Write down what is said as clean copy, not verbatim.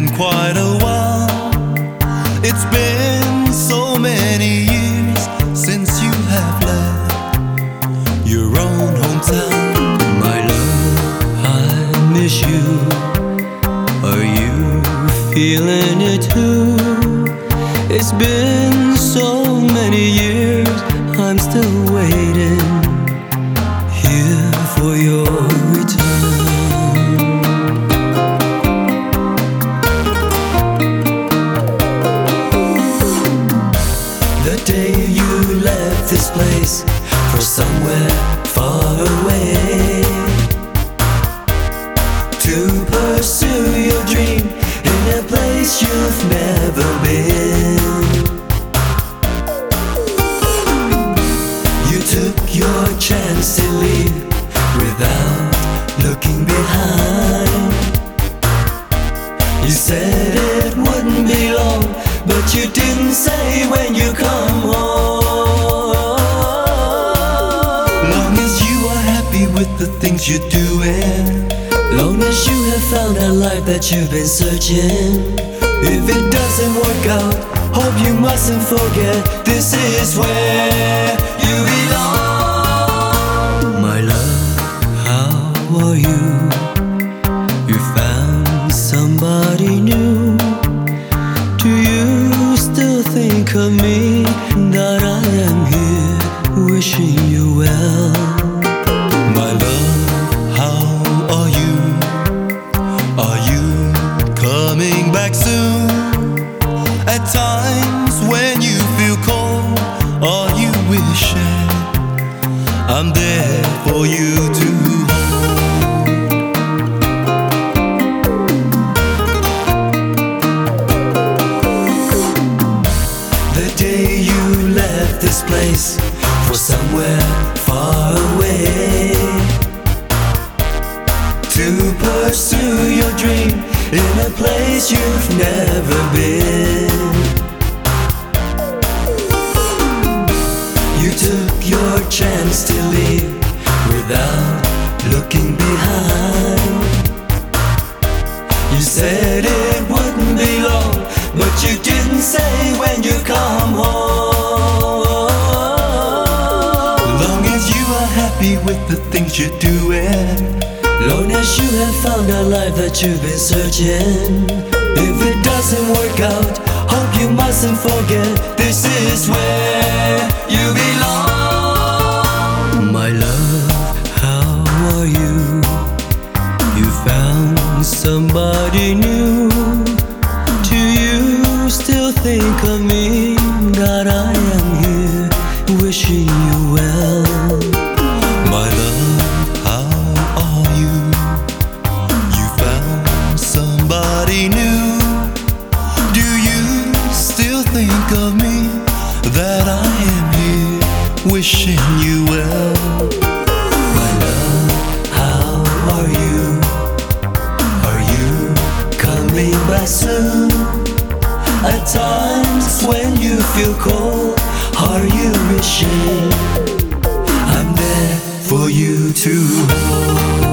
been quite a while. It's been so many years since you have left your own hometown. My love, I miss you. Are you feeling it too? It's been so many years, I'm still waiting here for your return. The day you left this place for somewhere far away to pursue your dream in a place you've never been. You took your chance to leave without looking behind. You said it wouldn't be long, but you didn't say when you come home. Long as you are happy with the things you're doing, long as you have found that life that you've been searching. If it doesn't work out, hope you mustn't forget this is where you belong. My love, how are you? You found somebody new. Do you still think of me? That I am here wishing you well. My love, how are you? Are you coming back soon? At times when you feel cold, are you wishing I'm there for you to hold? The day you left this place for somewhere far away to pursue your dream in a place you've never been. You took your chance to leave without looking behind. You said it wouldn't be long, but you didn't say when you come home. Long as you are happy with the things you're doing, long as you have found a life that you've been searching. If it doesn't work out, hope you mustn't forget this is where you belong. My love, how are you? You found somebody new. Do you still think of me? That I am here wishing you well. My love, how are you? You found somebody new. Do you still think of me? That I am here wishing you well. My love, how are you? Are you coming back soon? At times when you feel cold, are you wishing I'm there for you to hold?